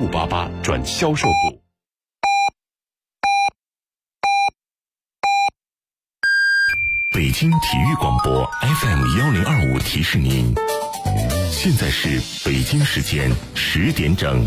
1588转销售部。北京体育广播 FM1025 提示您，现在是北京时间10点整。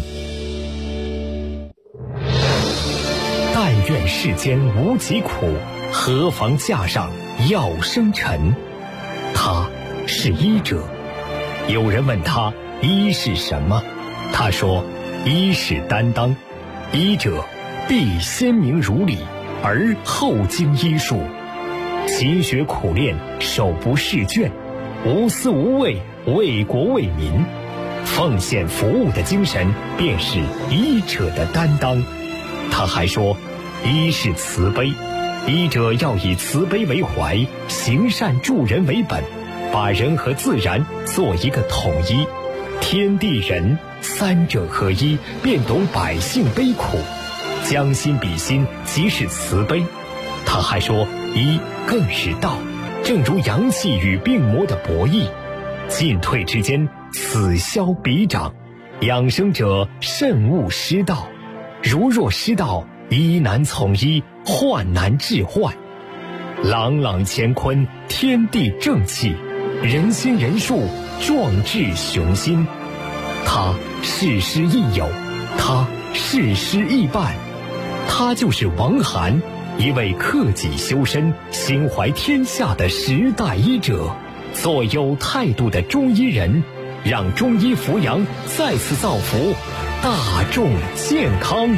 但愿世间无疾苦，何妨架上药生尘。他是医者。有人问他医是什么，他说医是担当，医者必先明如理，而后经医术，勤学苦练，手不释卷，无私无畏，为国为民，奉献服务的精神便是医者的担当。他还说医是慈悲，医者要以慈悲为怀，行善助人为本，把人和自然做一个统一，天地人三者合一，便懂百姓悲苦，将心比心，即是慈悲。他还说医更是道，正如阳气与病魔的博弈，进退之间，此消彼长，养生者慎勿失道，如若失道，医难从医，患难治患。朗朗乾坤，天地正气，人心人术，壮志雄心。他事师亦友，他事师亦伴，他就是王涵，一位克己修身、心怀天下的时代医者，做有态度的中医人，让中医扶阳再次造福大众健康。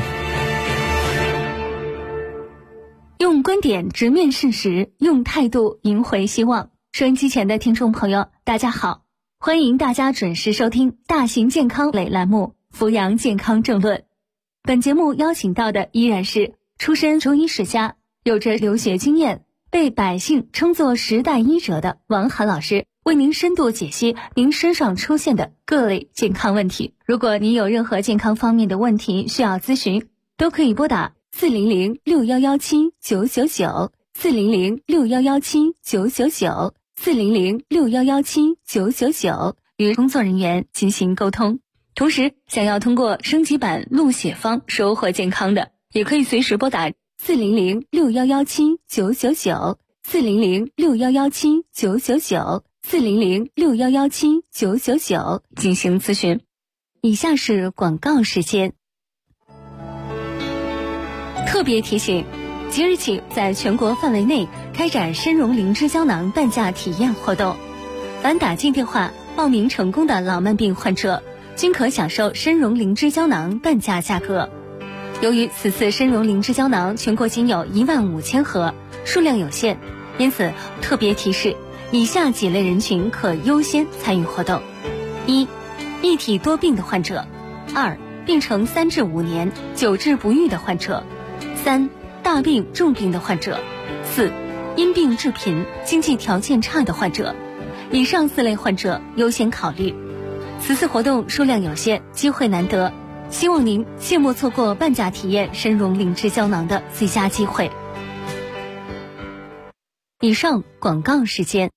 用观点直面事实，用态度赢回希望。收音机前的听众朋友，大家好，欢迎大家准时收听大型健康类栏目《扶阳健康政论》。本节目邀请到的依然是出身中医世家，有着留学经验，被百姓称作时代医者的王涵老师，为您深度解析您身上出现的各类健康问题。如果您有任何健康方面的问题需要咨询，都可以拨打400-6117-999，400-6117-999，400-6117-999，与工作人员进行沟通。同时，想要通过升级版录写方收获健康的，也可以随时拨打400-6117-999，400-6117-999，400-6117-999进行咨询。以下是广告时间。特别提醒，即日起在全国范围内开展参茸灵芝胶囊半价体验活动，凡打进电话报名成功的老慢病患者，均可享受参茸灵芝胶囊半价价格。由于此次参茸灵芝胶囊全国仅有15000盒，数量有限，因此特别提示以下几类人群可优先参与活动：一、一体多病的患者；二、病程3至5年久治不愈的患者；三、大病重病的患者；四、因病致贫、经济条件差的患者。以上4类患者优先考虑。此次活动数量有限，机会难得，希望您切莫错过半价体验参茸灵芝胶囊的最佳机会。以上广告时间。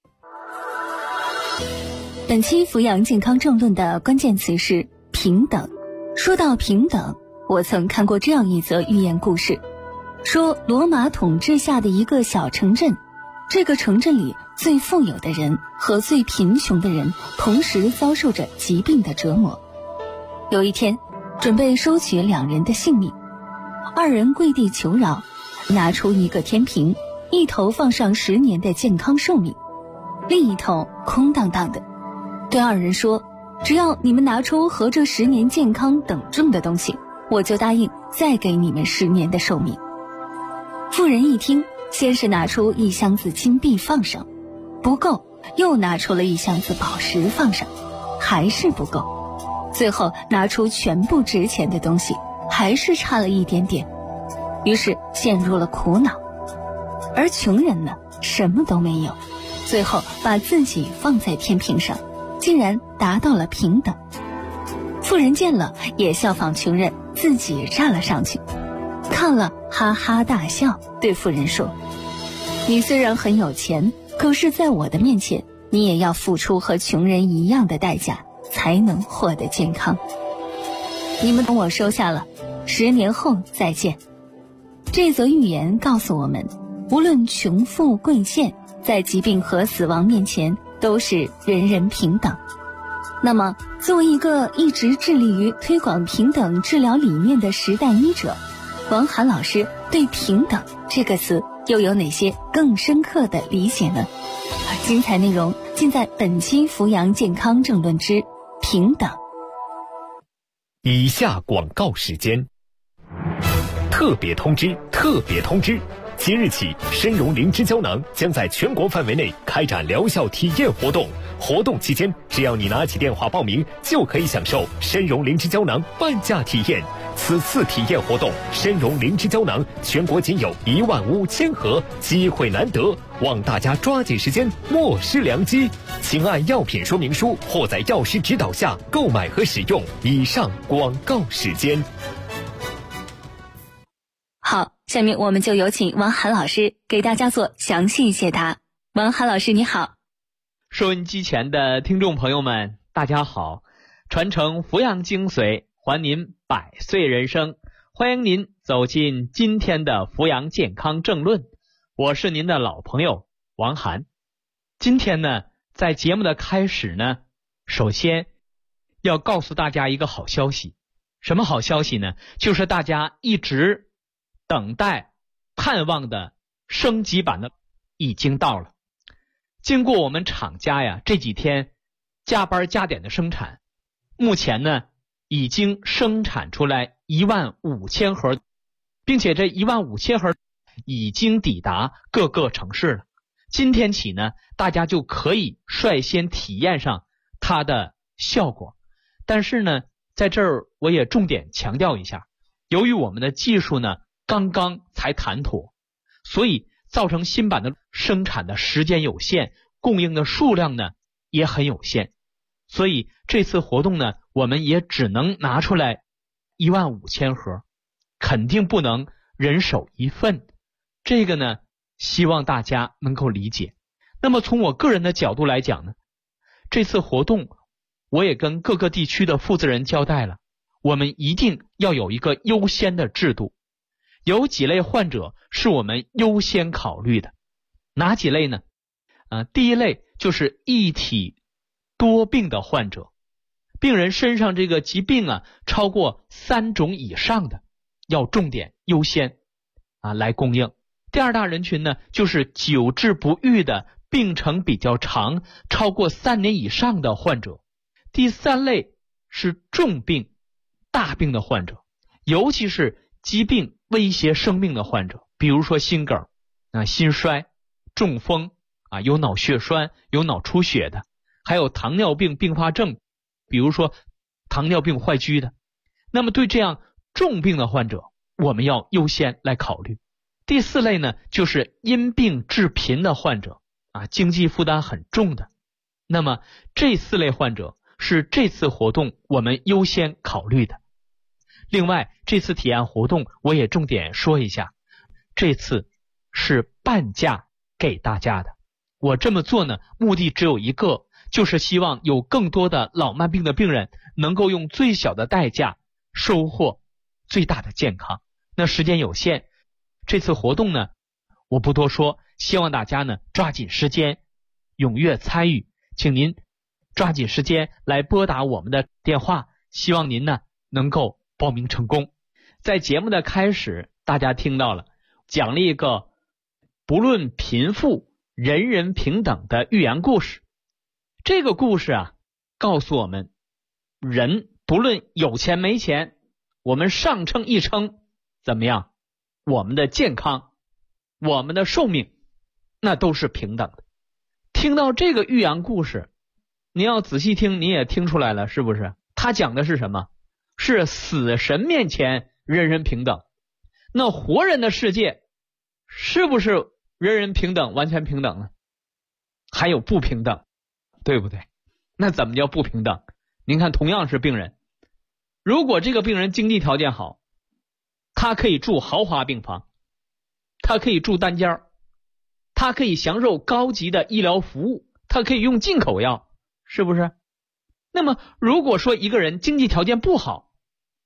本期扶阳健康政论的关键词是平等。说到平等，我曾看过这样一则寓言故事，说罗马统治下的一个小城镇，这个城镇里最富有的人和最贫穷的人同时遭受着疾病的折磨。有一天，准备收取2人的性命，二人跪地求饶，拿出一个天平，一头放上10年的健康寿命，另一头空荡荡的，对二人说，只要你们拿出和这10年健康等重的东西，我就答应再给你们10年的寿命。妇人一听，先是拿出1箱子金币放上，不够，又拿出了1箱子宝石放上，还是不够，最后拿出全部值钱的东西，还是差了一点点，于是陷入了苦恼。而穷人呢，什么都没有，最后把自己放在天平上，竟然达到了平等。富人见了，也效仿穷人，自己站了上去，看了哈哈大笑，对富人说，你虽然很有钱，可是在我的面前，你也要付出和穷人一样的代价，才能获得健康。 你们等我收下了，10年后再见。这则寓言告诉我们，无论穷富贵贱，在疾病和死亡面前都是人人平等。那么作为一个一直致力于推广平等治疗理念的时代医者，王涵老师对平等这个词又有哪些更深刻的理解呢？精彩内容尽在本期扶阳健康政论之平等。 以下广告时间。特别通知！特别通知！即日起，参茸灵芝胶囊将在全国范围内开展疗效体验活动。活动期间，只要你拿起电话报名，就可以享受参茸灵芝胶囊半价体验。此次体验活动，参茸灵芝胶囊全国仅有15000盒，机会难得，望大家抓紧时间，莫失良机。请按药品说明书或在药师指导下购买和使用。以上广告时间。 好，下面我们就有请王涵老师给大家做详细解答。王涵老师你好。 收音机前的听众朋友们大家好，传承扶阳精髓，还您100岁人生，欢迎您走进今天的扶阳健康政论，我是您的老朋友王涵。今天呢，在节目的开始呢，首先要告诉大家一个好消息。什么好消息呢？就是大家一直等待盼望的升级版的已经到了。经过我们厂家呀这几天加班加点的生产，目前呢已经生产出来15000盒，并且这15000盒已经抵达各个城市了。今天起呢，大家就可以率先体验上它的效果。但是呢，在这儿我也重点强调一下，由于我们的技术呢刚刚才谈妥，所以造成新版的生产的时间有限，供应的数量呢也很有限，所以这次活动呢，我们也只能拿出来15000盒，肯定不能人手一份，这个呢希望大家能够理解。那么从我个人的角度来讲呢，这次活动我也跟各个地区的负责人交代了，我们一定要有一个优先的制度。有几类患者是我们优先考虑的，哪几类呢？第一类就是一体多病的患者，病人身上这个疾病超过3种以上的，要重点优先来供应。第二大人群呢，就是久治不愈的，病程比较长，超过3年以上的患者。第三类是重病大病的患者，尤其是疾病威胁生命的患者，比如说心梗心衰、中风有脑血栓、有脑出血的，还有糖尿病并发症，比如说糖尿病坏疽的。那么对这样重病的患者，我们要优先来考虑。第四类呢，就是因病致贫的患者经济负担很重的。那么这4类患者是这次活动我们优先考虑的。另外，这次体验活动我也重点说一下，这次是半价给大家的。我这么做呢，目的只有一个，就是希望有更多的老慢病的病人能够用最小的代价收获最大的健康。那时间有限，这次活动呢，我不多说，希望大家呢抓紧时间踊跃参与，请您抓紧时间来拨打我们的电话，希望您呢能够报名成功。在节目的开始，大家听到了讲了一个不论贫富人人平等的寓言故事。这个故事告诉我们，人不论有钱没钱，我们上称一称怎么样，我们的健康，我们的寿命，那都是平等的。听到这个寓言故事，你要仔细听，你也听出来了，是不是？他讲的是什么？是死神面前人人平等。那活人的世界是不是人人平等，完全平等呢？还有不平等，对不对？那怎么叫不平等？您看，同样是病人，如果这个病人经济条件好，他可以住豪华病房，他可以住单间，他可以享受高级的医疗服务，他可以用进口药，是不是？那么如果说一个人经济条件不好，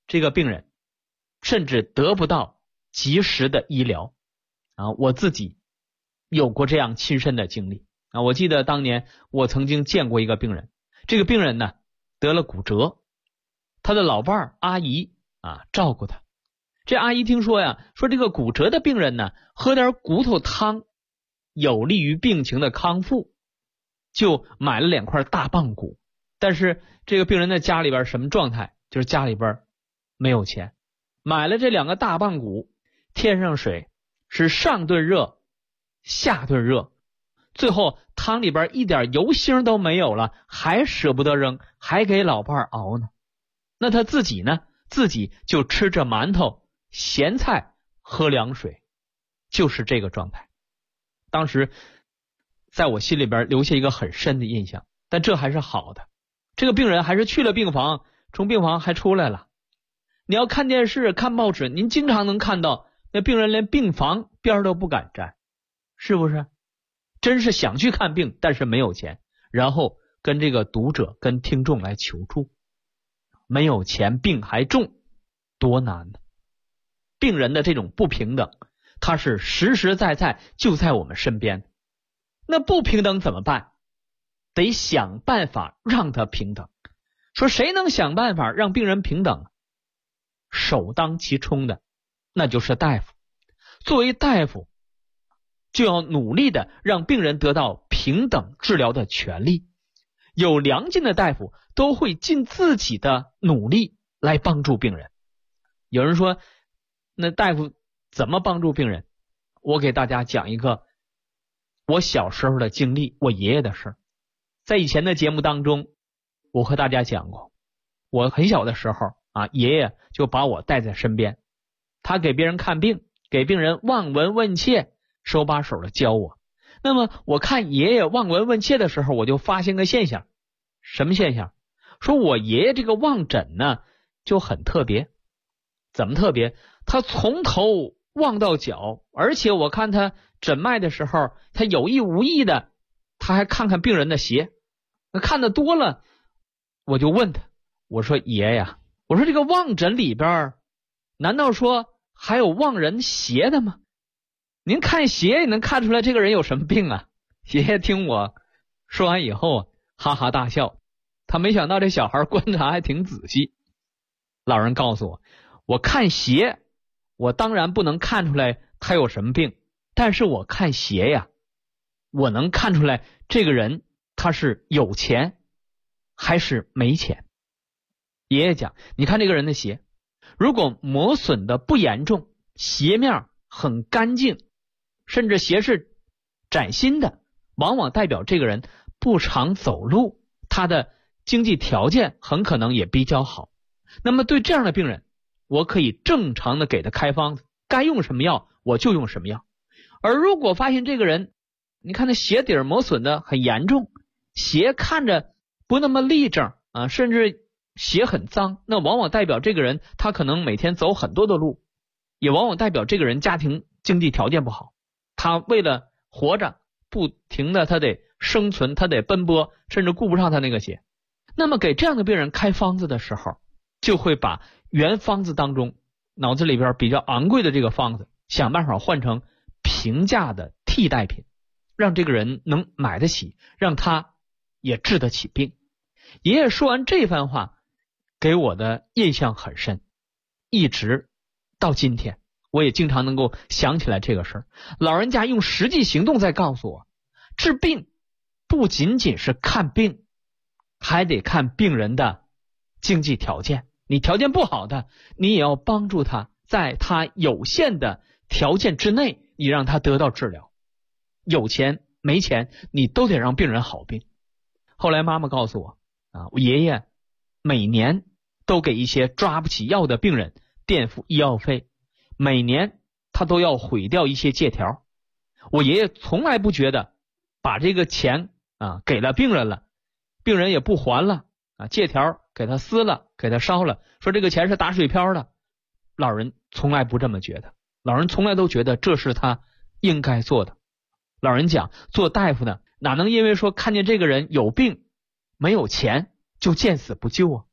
这个病人甚至得不到及时的医疗我自己有过这样亲身的经历我记得当年我曾经见过一个病人，这个病人呢得了骨折，他的老伴儿阿姨照顾他。这阿姨听说说这个骨折的病人呢喝点骨头汤有利于病情的康复，就买了2块大棒骨。但是这个病人的家里边什么状态？就是家里边没有钱，买了这2个大棒骨，添上水，是上顿热下顿热，最后汤里边一点油星都没有了，还舍不得扔，还给老伴熬呢。那他自己呢？自己就吃着馒头咸菜喝凉水，就是这个状态。当时在我心里边留下一个很深的印象，但这还是好的，这个病人还是去了病房，从病房还出来了。你要看电视看报纸，您经常能看到那病人连病房边都不敢沾，是不是？真是想去看病，但是没有钱，然后跟这个读者跟听众来求助。没有钱病还重，多难呢？病人的这种不平等，它是实实在在就在我们身边。那不平等怎么办？得想办法让他平等。说谁能想办法让病人平等？首当其冲的那就是大夫。作为大夫，就要努力的让病人得到平等治疗的权利。有良心的大夫都会尽自己的努力来帮助病人。有人说那大夫怎么帮助病人？我给大家讲一个我小时候的经历，我爷爷的事。在以前的节目当中我和大家讲过，我很小的时候爷爷就把我带在身边，他给别人看病，给病人望闻问切，手把手的教我。那么我看爷爷望闻问切的时候，我就发现个现象。什么现象？说我爷爷这个望诊呢就很特别。怎么特别？他从头望到脚，而且我看他诊脉的时候，他有意无意的他还看看病人的鞋。看得多了，我就问他，我说爷呀，我说这个望诊里边难道说还有望人鞋的吗？您看鞋也能看出来这个人有什么病啊？爷爷听我说完以后哈哈大笑，他没想到这小孩观察还挺仔细。老人告诉我，我看鞋我当然不能看出来他有什么病，但是我看鞋呀，我能看出来这个人他是有钱还是没钱。爷爷讲，你看这个人的鞋，如果磨损的不严重，鞋面很干净，甚至鞋是崭新的，往往代表这个人不常走路，他的经济条件很可能也比较好。那么对这样的病人，我可以正常的给他开方子，该用什么药我就用什么药。而如果发现这个人，你看他鞋底磨损的很严重，鞋看着不那么立正甚至鞋很脏，那往往代表这个人他可能每天走很多的路，也往往代表这个人家庭经济条件不好，他为了活着不停的他得生存，他得奔波，甚至顾不上他那个鞋。那么给这样的病人开方子的时候，就会把原方子当中脑子里边比较昂贵的这个方子想办法换成平价的替代品，让这个人能买得起，让他也治得起病。爷爷说完这番话给我的印象很深，一直到今天我也经常能够想起来这个事儿。老人家用实际行动在告诉我，治病不仅仅是看病，还得看病人的经济条件。你条件不好的，你也要帮助他，在他有限的条件之内，你让他得到治疗。有钱没钱，你都得让病人好病。后来妈妈告诉我我爷爷每年都给一些抓不起药的病人垫付医药费，每年他都要毁掉一些借条。我爷爷从来不觉得把这个钱给了病人了，病人也不还了借条给他撕了，给他烧了，说这个钱是打水漂的。老人从来不这么觉得，老人从来都觉得这是他应该做的。老人讲，做大夫的哪能因为说看见这个人有病没有钱就见死不救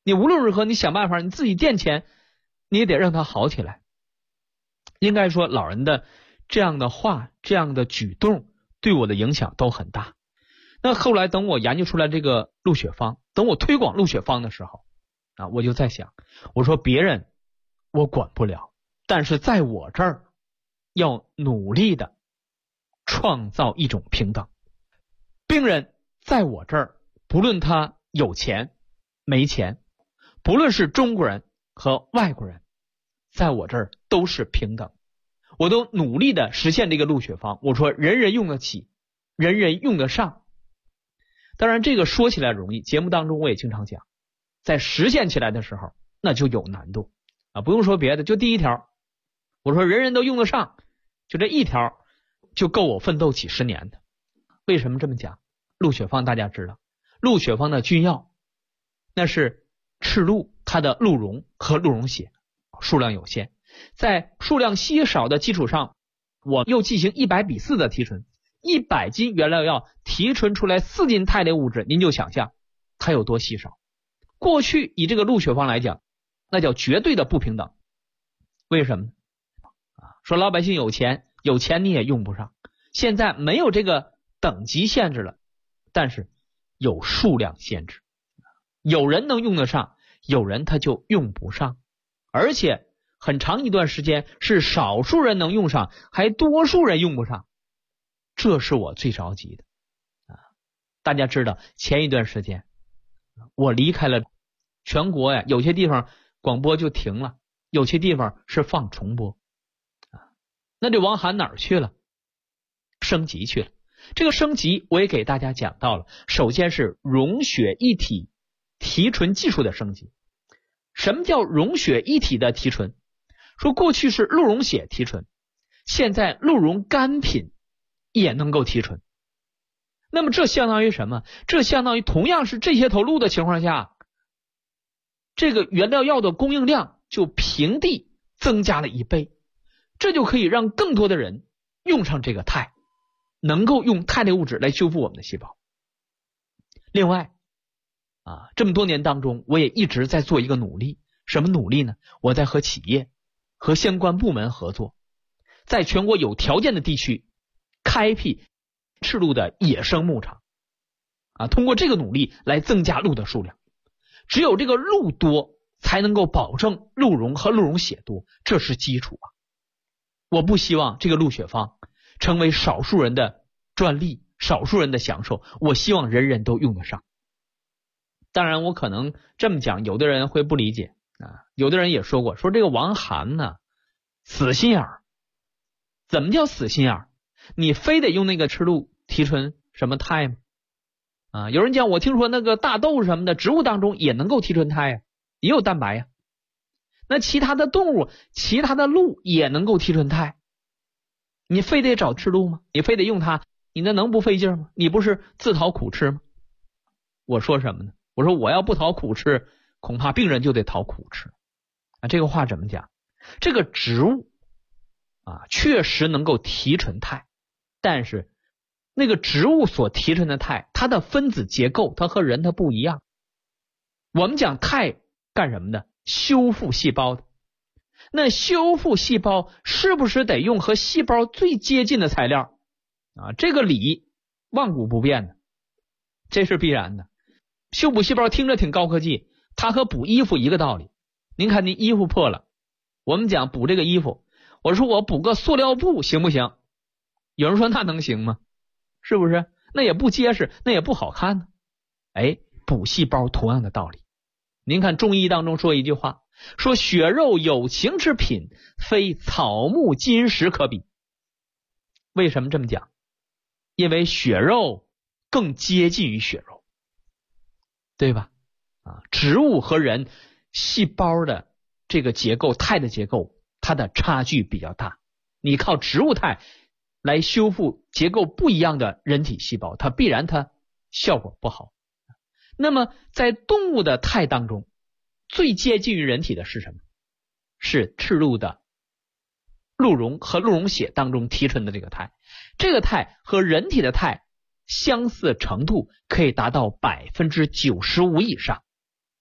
你无论如何你想办法，你自己垫钱，你也得让它好起来。应该说老人的这样的话，这样的举动对我的影响都很大。那后来等我研究出来这个鹿血方，等我推广鹿血方的时候我就在想，我说别人我管不了，但是在我这儿要努力的创造一种平等。病人在我这儿，不论他有钱没钱，不论是中国人和外国人，在我这儿都是平等。我都努力的实现这个鹿血方，我说人人用得起，人人用得上。当然这个说起来容易，节目当中我也经常讲，在实现起来的时候那就有难度不用说别的，就第一条，我说人人都用得上，就这一条就够我奋斗几十年的。为什么这么讲？鹿血方大家知道，鹿血方的君药那是赤鹿，它的鹿茸和鹿茸血数量有限，在数量稀少的基础上，我又进行100:4的提纯，100斤原料药提纯出来4斤肽类物质，您就想象它有多稀少。过去以这个鹿血方来讲，那叫绝对的不平等。为什么呢？说老百姓有钱你也用不上，现在没有这个等级限制了，但是有数量限制，有人能用得上，有人他就用不上，而且很长一段时间是少数人能用上，还多数人用不上，这是我最着急的大家知道前一段时间我离开了全国有些地方广播就停了，有些地方是放重播那这王涵哪儿去了？升级去了。这个升级我也给大家讲到了，首先是溶血一体提纯技术的升级。什么叫溶血一体的提纯？说过去是鹿茸血提纯，现在鹿茸干品也能够提纯。那么这相当于什么？这相当于同样是这些头鹿的情况下，这个原料药的供应量就平地增加了1倍，这就可以让更多的人用上这个肽，能够用肽类物质来修复我们的细胞。另外这么多年当中，我也一直在做一个努力。什么努力呢？我在和企业和相关部门合作，在全国有条件的地区开辟赤鹿的野生牧场通过这个努力来增加鹿的数量。只有这个鹿多，才能够保证鹿茸和鹿茸血多，这是基础我不希望这个鹿血方成为少数人的专利，少数人的享受，我希望人人都用得上。当然我可能这么讲，有的人会不理解有的人也说过，说这个王涵呢死心眼儿。怎么叫死心眼儿？你非得用那个赤鹿提纯什么肽吗？有人讲，我听说那个大豆什么的植物当中也能够提纯肽也有蛋白那其他的动物，其他的鹿也能够提纯肽，你非得找赤鹿吗？你非得用它，你那能不费劲吗？你不是自讨苦吃吗？我说什么呢？我说我要不讨苦吃，恐怕病人就得讨苦吃这个话怎么讲？这个植物确实能够提纯肽，但是那个植物所提纯的肽，它的分子结构它和人它不一样。我们讲肽干什么的？修复细胞的。那修复细胞是不是得用和细胞最接近的材料这个理万古不变的，这是必然的。修补细胞听着挺高科技，它和补衣服一个道理。您看您衣服破了，我们讲补这个衣服，我说我补个塑料布行不行？有人说那能行吗？是不是？那也不结实，那也不好看呢。补细胞同样的道理。您看中医当中说一句话，说血肉有情之品，非草木金石可比。为什么这么讲？因为血肉更接近于血肉，对吧？植物和人细胞的这个结构，肽的结构，它的差距比较大。你靠植物肽来修复结构不一样的人体细胞，它必然它效果不好。那么在动物的肽当中，最接近于人体的是什么？是赤鹿的鹿茸和鹿茸血当中提纯的这个肽。这个肽和人体的肽相似程度可以达到95%以上。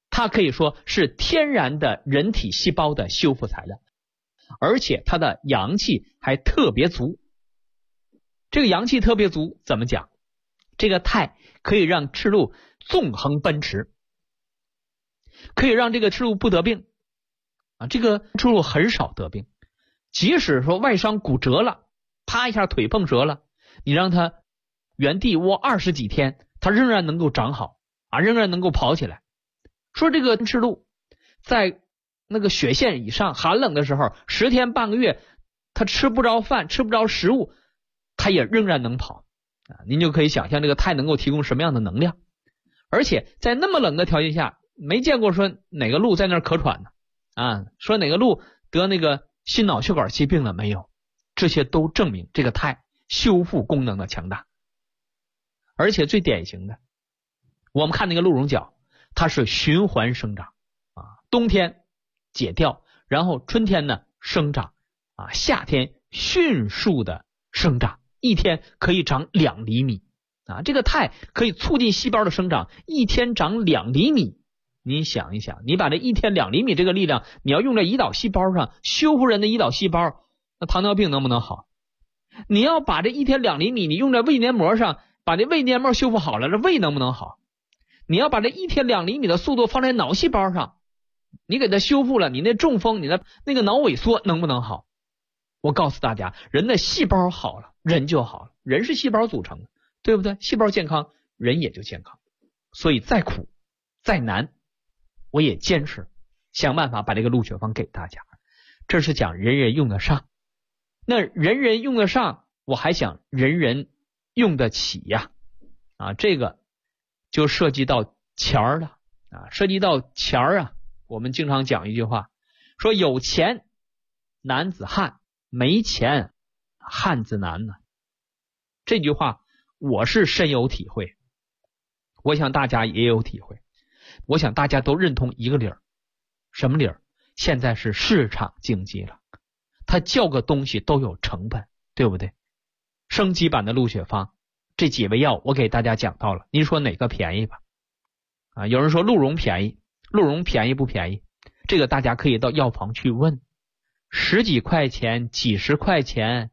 它可以说是天然的人体细胞的修复材料，而且它的阳气还特别足。这个阳气特别足怎么讲？这个肽可以让赤鹿纵横奔驰，可以让这个赤鹿不得病啊。这个赤鹿很少得病，即使说外伤骨折了，啪一下腿碰折了，你让它原地窝20几天，它仍然能够长好啊，仍然能够跑起来。说这个赤鹿在那个雪线以上寒冷的时候，10天半个月它吃不着饭，吃不着食物，它也仍然能跑啊。您就可以想象这个肽能够提供什么样的能量。而且在那么冷的条件下，没见过说哪个鹿在那儿咳喘呢啊，说哪个鹿得那个心脑血管疾病了没有，这些都证明这个肽修复功能的强大。而且最典型的，我们看那个鹿茸角，它是循环生长啊，冬天解掉，然后春天呢生长啊，夏天迅速的生长，一天可以长2厘米啊。这个肽可以促进细胞的生长，一天长2厘米。你想一想，你把这一天2厘米这个力量，你要用在胰岛细胞上，修复人的胰岛细胞，那糖尿病能不能好？你要把这一天2厘米你用在胃黏膜上，把这胃黏膜修复好了，这胃能不能好？你要把这一天2厘米的速度放在脑细胞上，你给它修复了，你那中风，你的那个脑萎缩能不能好？我告诉大家，人的细胞好了，人就好了。人是细胞组成的，对不对？细胞健康，人也就健康。所以再苦再难，我也坚持想办法把这个鹿血方给大家。这是讲人人用得上。那人人用得上，我还想人人用得起呀啊，这个就涉及到钱儿了啊，涉及到钱儿啊。我们经常讲一句话，说有钱男子汉，没钱汉子难呢。这句话我是深有体会，我想大家也有体会，我想大家都认同一个理儿。什么理儿？现在是市场经济了，它叫个东西都有成本，对不对？升级版的鹿血方这几味药我给大家讲到了，您说哪个便宜吧？啊，有人说鹿茸便宜，鹿茸便宜不便宜？这个大家可以到药房去问，10几块钱、几十块钱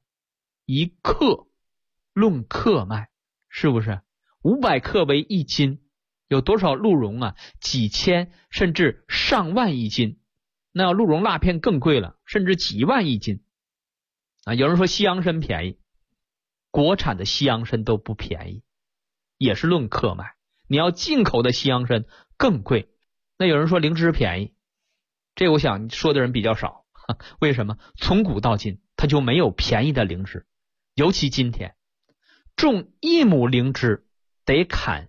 1克，论克卖，是不是？500克为1斤，有多少鹿茸啊？几千甚至上万1斤。那要鹿茸蜡片更贵了，甚至几万1斤啊！有人说西洋参便宜，国产的西洋参都不便宜，也是论克卖。你要进口的西洋参更贵。那有人说灵芝便宜，这我想说的人比较少。为什么？从古到今它就没有便宜的灵芝，尤其今天种1亩灵芝得砍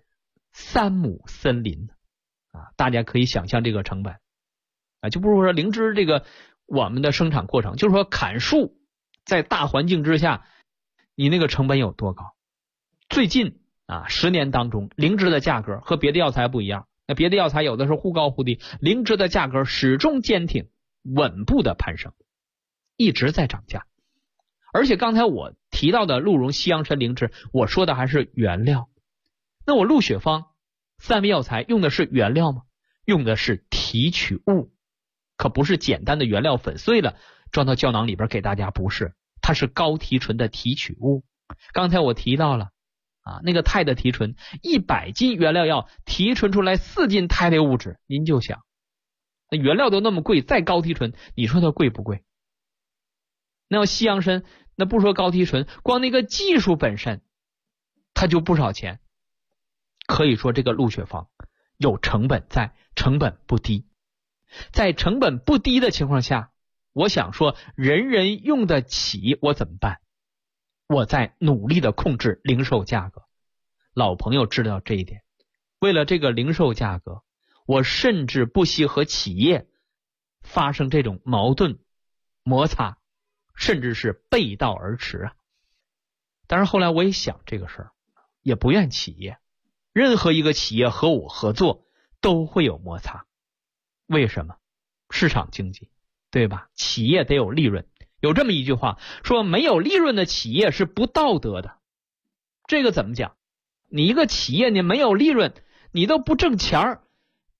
3亩森林啊！大家可以想象这个成本啊，就不是说灵芝这个我们的生产过程，就是说砍树在大环境之下，你那个成本有多高？最近啊10年当中，灵芝的价格和别的药材不一样。那别的药材有的是忽高忽低，灵芝的价格始终坚挺，稳步的攀升，一直在涨价。而且刚才我提到的鹿茸、西洋参、灵芝，我说的还是原料。那我鹿血方3味药材用的是原料吗？用的是提取物，可不是简单的原料粉碎了装到胶囊里边给大家，不是，它是高提纯的提取物。刚才我提到了啊，那个肽的提纯，100斤原料药提纯出来4斤肽类物质，您就想，那原料都那么贵，再高提纯，你说它贵不贵？那要西洋参，那不说高提纯，光那个技术本身它就不少钱。可以说这个鹿血方有成本在，成本不低。在成本不低的情况下，我想说人人用得起，我怎么办？我在努力的控制零售价格。老朋友知道这一点，为了这个零售价格，我甚至不惜和企业发生这种矛盾摩擦，甚至是背道而驰啊。但是后来我也想这个事儿，也不怨企业，任何一个企业和我合作都会有摩擦。为什么？市场经济，对吧？企业得有利润。有这么一句话说，没有利润的企业是不道德的。这个怎么讲？你一个企业你没有利润，你都不挣钱，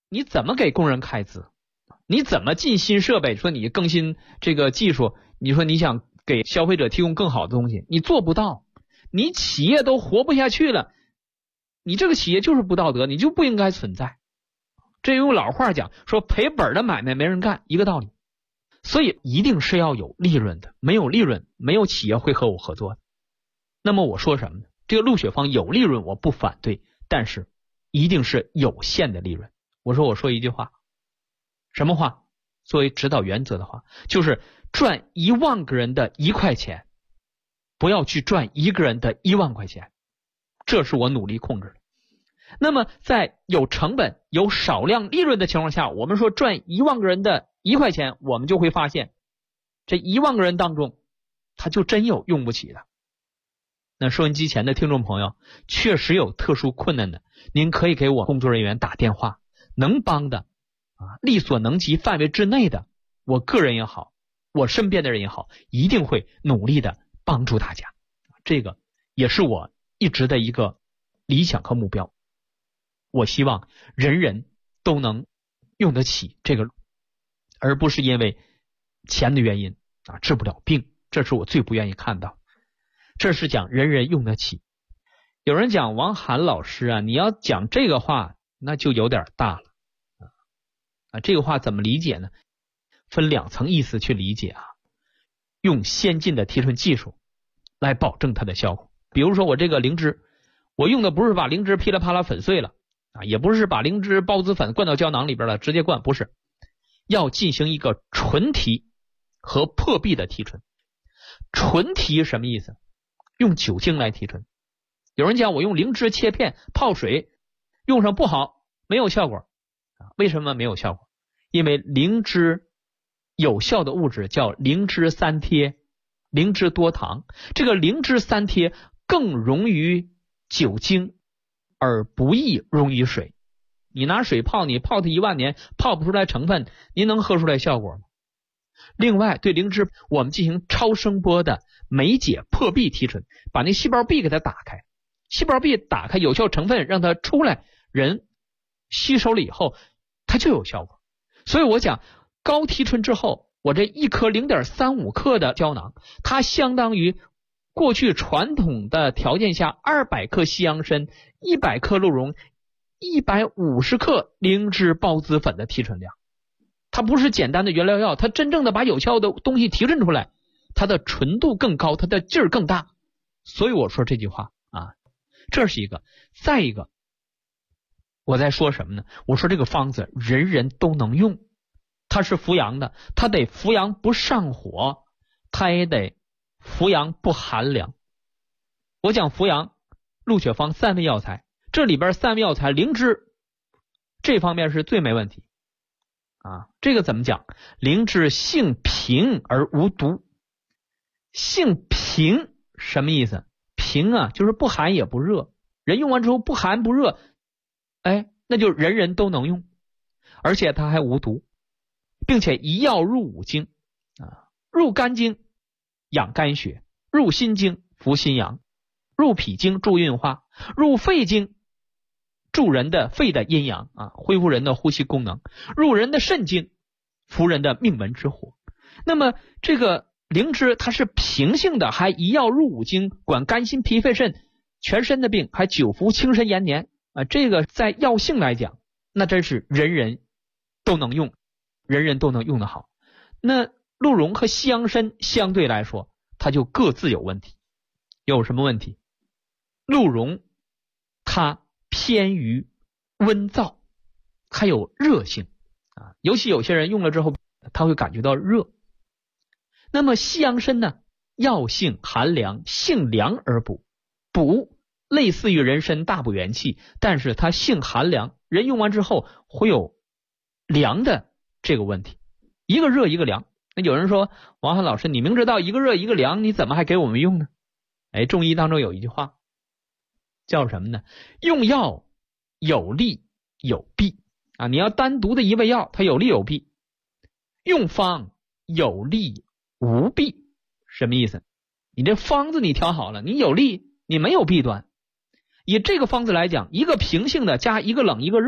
你怎么给工人开支？你怎么进新设备？说你更新这个技术，你说你想给消费者提供更好的东西，你做不到。你企业都活不下去了，你这个企业就是不道德，你就不应该存在。这用老话讲，说赔本的买卖没人干，一个道理。所以一定是要有利润的，没有利润，没有企业会和我合作的。那么我说什么呢？这个陆雪芳有利润我不反对，但是一定是有限的利润。我说一句话，什么话？作为指导原则的话，就是赚1万个人的1块钱，不要去赚1个人的1万块钱，这是我努力控制的。那么在有成本有少量利润的情况下，我们说赚1万个人的1块钱，我们就会发现这1万个人当中他就真有用不起的。那收音机前的听众朋友，确实有特殊困难的，您可以给我工作人员打电话，能帮的力所能及范围之内的，我个人也好，我身边的人也好，一定会努力的帮助大家。这个也是我一直的一个理想和目标。我希望人人都能用得起这个，而不是因为钱的原因治不了病，这是我最不愿意看到。这是讲人人用得起。有人讲王涵老师你要讲这个话那就有点大了这个话怎么理解呢？分2层意思去理解用先进的提纯技术来保证它的效果。比如说我这个灵芝，我用的不是把灵芝噼里啪啦粉碎了也不是把灵芝孢子粉灌到胶囊里边了直接灌，不是，要进行一个纯提和破壁的提纯。纯提什么意思？用酒精来提纯。有人讲我用灵芝切片泡水用上不好，没有效果为什么没有效果？因为灵芝有效的物质叫灵芝3萜、灵芝多糖，这个灵芝3萜更溶于酒精而不易溶于水。你拿水泡，你泡它1万年泡不出来成分，您能喝出来效果吗？另外对灵芝我们进行超声波的酶解破壁提纯，把那细胞壁给它打开，细胞壁打开，有效成分让它出来，人吸收了以后它就有效果。所以我讲高提纯之后，我这1颗 0.35 克的胶囊，它相当于过去传统的条件下200克西洋参、100克鹿茸、150克灵芝孢子粉的提纯量。它不是简单的原料药，它真正的把有效的东西提纯出来，它的纯度更高，它的劲儿更大。所以我说这句话这是一个。再一个我在说什么呢？我说这个方子人人都能用，它是扶阳的，它得扶阳不上火，它也得扶阳不寒凉。我讲扶阳陆雪芳3味药材，这里边3味药材灵芝这方面是最没问题这个怎么讲？灵芝性平而无毒。性平什么意思？平就是不寒也不热，人用完之后不寒不热，那就人人都能用，而且它还无毒，并且一药入5经入肝经养肝血，入心经扶心阳，入脾经助运化，入肺经助人的肺的阴阳恢复人的呼吸功能，入人的肾经扶人的命门之火。那么这个灵芝它是平性的，还一药入5经，管肝心脾肺肾全身的病，还久服轻身延年这个在药性来讲那真是人人都能用，人人都能用得好。那鹿茸和西洋参相对来说它就各自有问题。有什么问题？鹿茸它偏于温燥，它有热性尤其有些人用了之后他会感觉到热。那么西洋参呢，药性寒凉，性凉而补，类似于人参大补元气，但是它性寒凉，人用完之后会有凉的这个问题，一个热一个凉。那有人说王涵老师，你明知道一个热一个凉，你怎么还给我们用呢？中医当中有一句话叫什么呢？用药有利有弊你要单独的一味药它有利有弊，用方有利无弊。什么意思？你这方子你调好了，你有利你没有弊端。以这个方子来讲，一个平性的加一个冷一个热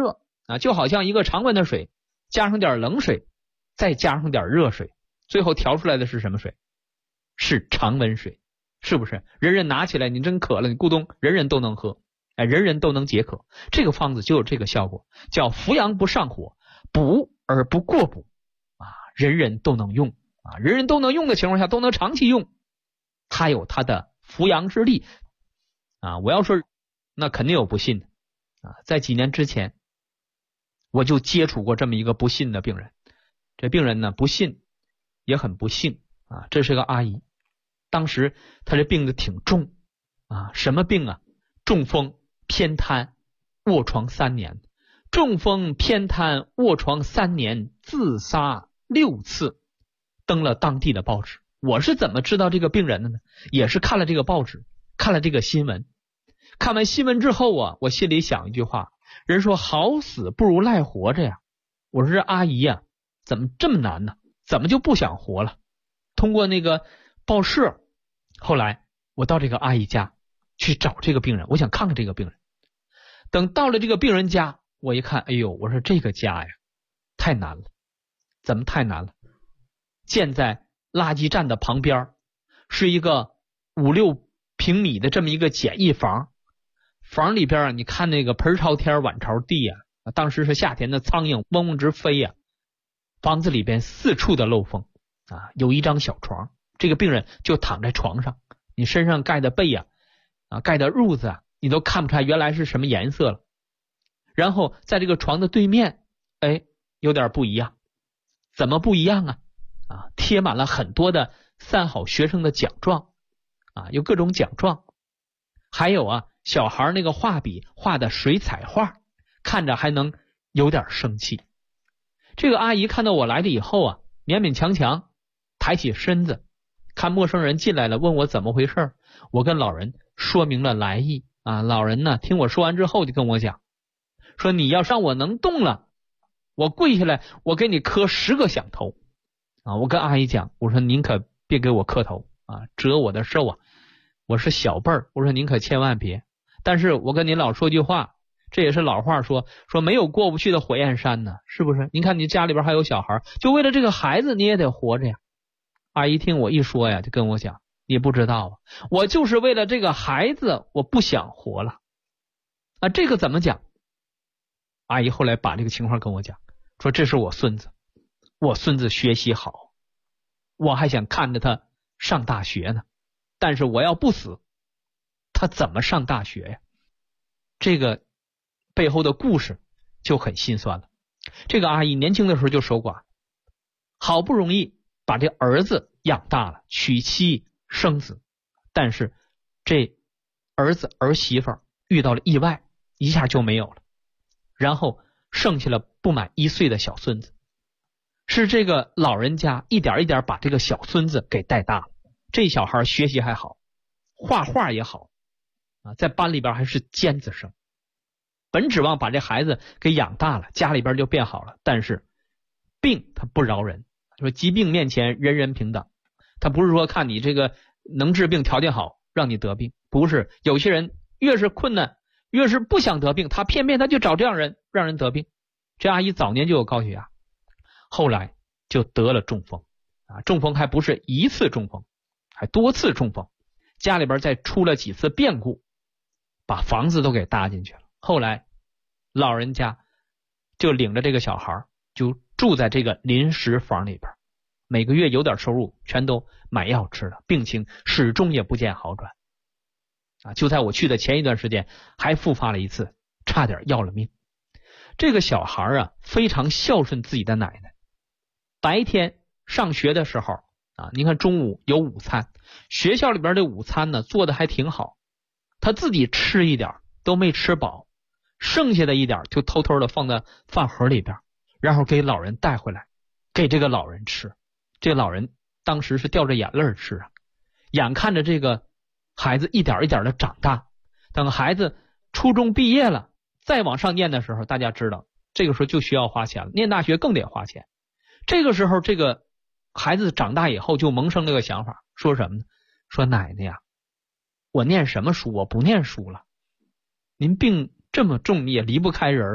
就好像一个常温的水加上点冷水再加上点热水，最后调出来的是什么水？是常温水，是不是？人人拿起来，你真渴了，你咕咚，人人都能喝，人人都能解渴。这个方子就有这个效果，叫扶阳不上火，补而不过补人人都能用人人都能用的情况下都能长期用，它有它的扶阳之力我要说那肯定有不信的在几年之前我就接触过这么一个不信的病人，这病人呢不信也很不幸这是个阿姨，当时她这病得挺重什么病中风偏瘫卧床3年，中风偏瘫卧床3年，自杀6次，登了当地的报纸。我是怎么知道这个病人的呢？也是看了这个报纸，看了这个新闻。看完新闻之后我心里想一句话，人说好死不如赖活着呀。我说这阿姨怎么这么难呢？怎么就不想活了？通过那个报社，后来我到这个阿姨家去找这个病人，我想看看这个病人。等到了这个病人家，我一看，哎呦，我说这个家呀太难了。怎么太难了？建在垃圾站的旁边，是一个5-6平米的这么一个简易房，房里边你看那个盆朝天碗朝地当时是夏天的苍蝇嗡嗡直飞房子里边四处的漏风有一张小床，这个病人就躺在床上，你身上盖的被盖的褥子你都看不出来原来是什么颜色了。然后在这个床的对面有点不一样。怎么不一样贴满了很多的3好学生的奖状有各种奖状，还有小孩那个画笔画的水彩画，看着还能有点生气。这个阿姨看到我来了以后勉勉强强抬起身子，看陌生人进来了，问我怎么回事。我跟老人说明了来意老人呢听我说完之后就跟我讲，说你要让我能动了，我跪下来我给你磕10个响头我跟阿姨讲，我说您可别给我磕头折我的寿我是小辈儿，我说您可千万别。但是我跟您老说句话，这也是老话说没有过不去的火焰山呢，是不是？您看你家里边还有小孩，就为了这个孩子你也得活着呀。阿姨听我一说就跟我讲，你不知道我就是为了这个孩子我不想活了这个怎么讲？阿姨后来把这个情况跟我讲，说这是我孙子，我孙子学习好，我还想看着他上大学呢，但是我要不死他怎么上大学呀？这个背后的故事就很心酸了。这个阿姨年轻的时候就守寡，好不容易把这儿子养大了，娶妻生子，但是这儿子儿媳妇遇到了意外，一下就没有了，然后剩下了不满1岁的小孙子。是这个老人家一点一点把这个小孙子给带大了。这小孩学习还好，画画也好在班里边还是尖子生。本指望把这孩子给养大了，家里边就变好了，但是病他不饶人，说疾病面前人人平等，他不是说看你这个能治病条件好让你得病，不是。有些人越是困难越是不想得病，他偏偏他就找这样人让人得病。这阿姨早年就有高血压，后来就得了中风中风还不是1次中风，还多次中风，家里边再出了几次变故，把房子都给搭进去了。后来老人家就领着这个小孩就住在这个临时房里边，每个月有点收入全都买药吃了，病情始终也不见好转就在我去的前一段时间还复发了1次，差点要了命。这个小孩非常孝顺自己的奶奶，白天上学的时候你看中午有午餐，学校里边的午餐呢做的还挺好，他自己吃一点都没吃饱，剩下的一点就偷偷的放在饭盒里边，然后给老人带回来给这个老人吃。这个老人当时是掉着眼泪吃眼看着这个孩子一点一点的长大，等孩子初中毕业了再往上念的时候，大家知道这个时候就需要花钱了，念大学更得花钱。这个时候这个孩子长大以后就萌生这个想法，说什么呢？说奶奶我念什么书？我不念书了，您病这么重也离不开人，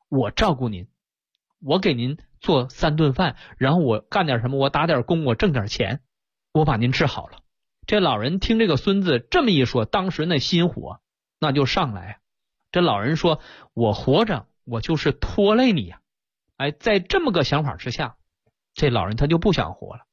我照顾您，我给您做3顿饭，然后我干点什么，我打点工，我挣点钱，我把您治好了。这老人听这个孙子这么一说，当时那心火那就上来。这老人说，我活着我就是拖累你呀。在这么个想法之下，这老人他就不想活了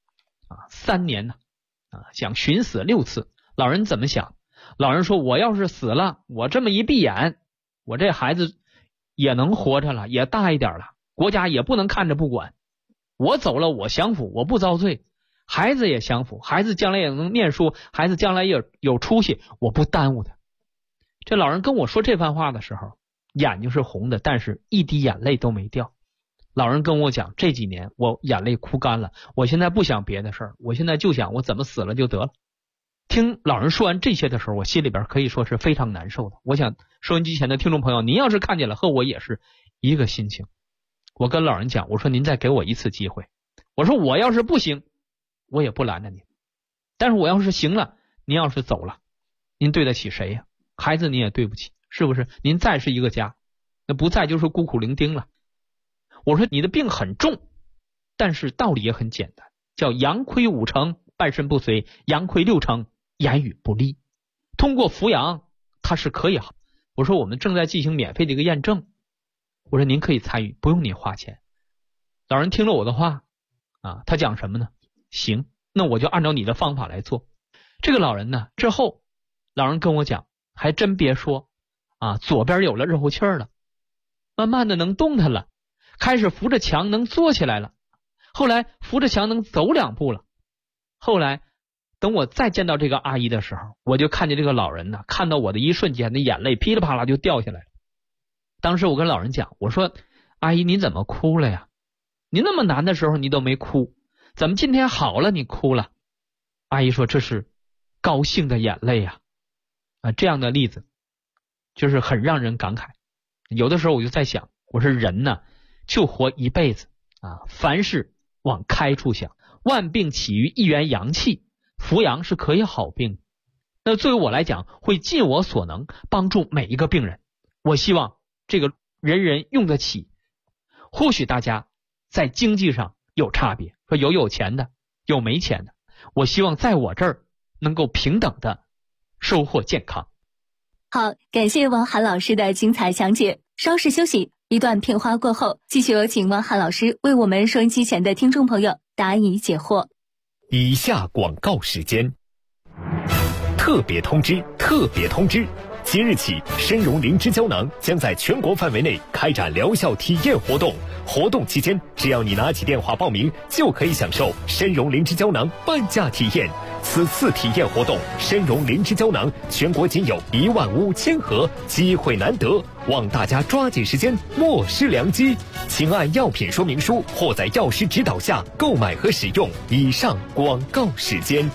3年呢想寻死6次。老人怎么想？老人说，我要是死了，我这么一闭眼，我这孩子也能活着了，也大一点了，国家也不能看着不管。我走了，我享福，我不遭罪，孩子也享福，孩子将来也能念书，孩子将来也有出息，我不耽误他。这老人跟我说这番话的时候，眼睛是红的，但是一滴眼泪都没掉。老人跟我讲，这几年我眼泪哭干了，我现在不想别的事儿，我现在就想我怎么死了就得了。听老人说完这些的时候，我心里边可以说是非常难受的。我想收音机前的听众朋友，您要是看见了，和我也是一个心情。我跟老人讲，我说您再给我一次机会，我说我要是不行，我也不拦着您，但是我要是行了，您要是走了，您对得起谁呀？孩子您也对不起，是不是？您在是一个家，那不在就是孤苦伶仃了。我说你的病很重，但是道理也很简单，叫阳亏5成，半身不遂；阳亏6成，言语不利。通过扶阳，它是可以好。我说我们正在进行免费的一个验证，我说您可以参与，不用您花钱。老人听了我的话他讲什么呢？行，那我就按照你的方法来做。这个老人呢，之后老人跟我讲，还真别说左边有了热乎气儿了，慢慢的能动弹了，开始扶着墙能坐起来了，后来扶着墙能走2步了。后来等我再见到这个阿姨的时候，我就看见这个老人呢，看到我的一瞬间，那眼泪噼里啪啦就掉下来了。当时我跟老人讲，我说阿姨您怎么哭了呀？你那么难的时候你都没哭，怎么今天好了你哭了？阿姨说这是高兴的眼泪呀。这样的例子就是很让人感慨。有的时候我就在想，我说人呢就活一辈子凡事往开处想，万病起于一元阳气，扶阳是可以好病。那作为我来讲，会尽我所能帮助每一个病人。我希望这个人人用得起。或许大家在经济上有差别，说有钱的，有没钱的，我希望在我这儿能够平等的收获健康。 好，感谢王涵老师的精彩讲解。稍事休息，一段片花过后，继续有请王涵老师为我们收音机前的听众朋友答疑解惑。 以下广告时间。特别通知！即日起，参茸灵芝胶囊将在全国范围内开展疗效体验活动。活动期间，只要你拿起电话报名，就可以享受参茸灵芝胶囊半价体验。此次体验活动，参茸灵芝胶囊全国仅有15000盒，机会难得，望大家抓紧时间，莫失良机。请按药品说明书或在药师指导下购买和使用。以上广告时间。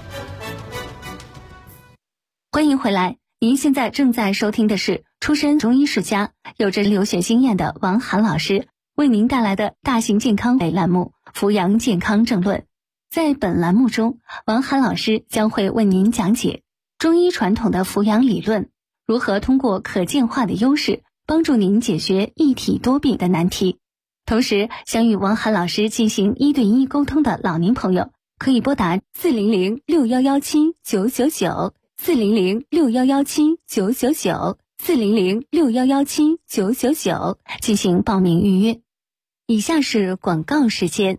欢迎回来，您现在正在收听的是出身中医世家、有着留学经验的王涵老师为您带来的大型健康类栏目《扶阳健康正论》。在本栏目中，王涵老师将会为您讲解中医传统的扶阳理论，如何通过可见化的优势帮助您解决一体多病的难题。同时，想与王涵老师进行1对1沟通的老年朋友，可以拨打40061179999。40061179999，40061179999进行报名预约。以下是广告时间。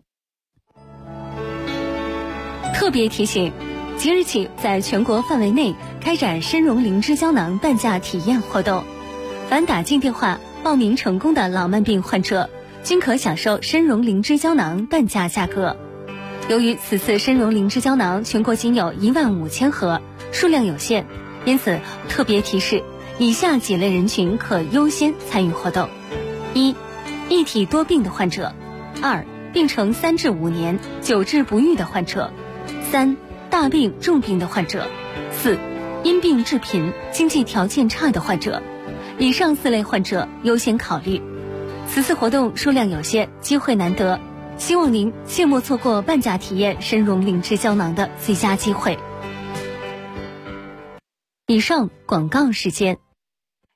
特别提醒，即日起在全国范围内开展参茸灵芝胶囊半价体验活动，凡打进电话报名成功的老慢病患者，均可享受参茸灵芝胶囊半价价格。由于此次参茸灵芝胶囊全国仅有15000盒，数量有限，因此特别提示以下几类人群可优先参与活动： 1. 一体多病的患者； 2. 病程3至5年久治不愈的患者； 3. 大病重病的患者； 4. 因病致贫经济条件差的患者。以上4类患者优先考虑。此次活动数量有限，机会难得，希望您切莫错过半价体验参茸灵芝胶囊的最佳机会。以上广告时间。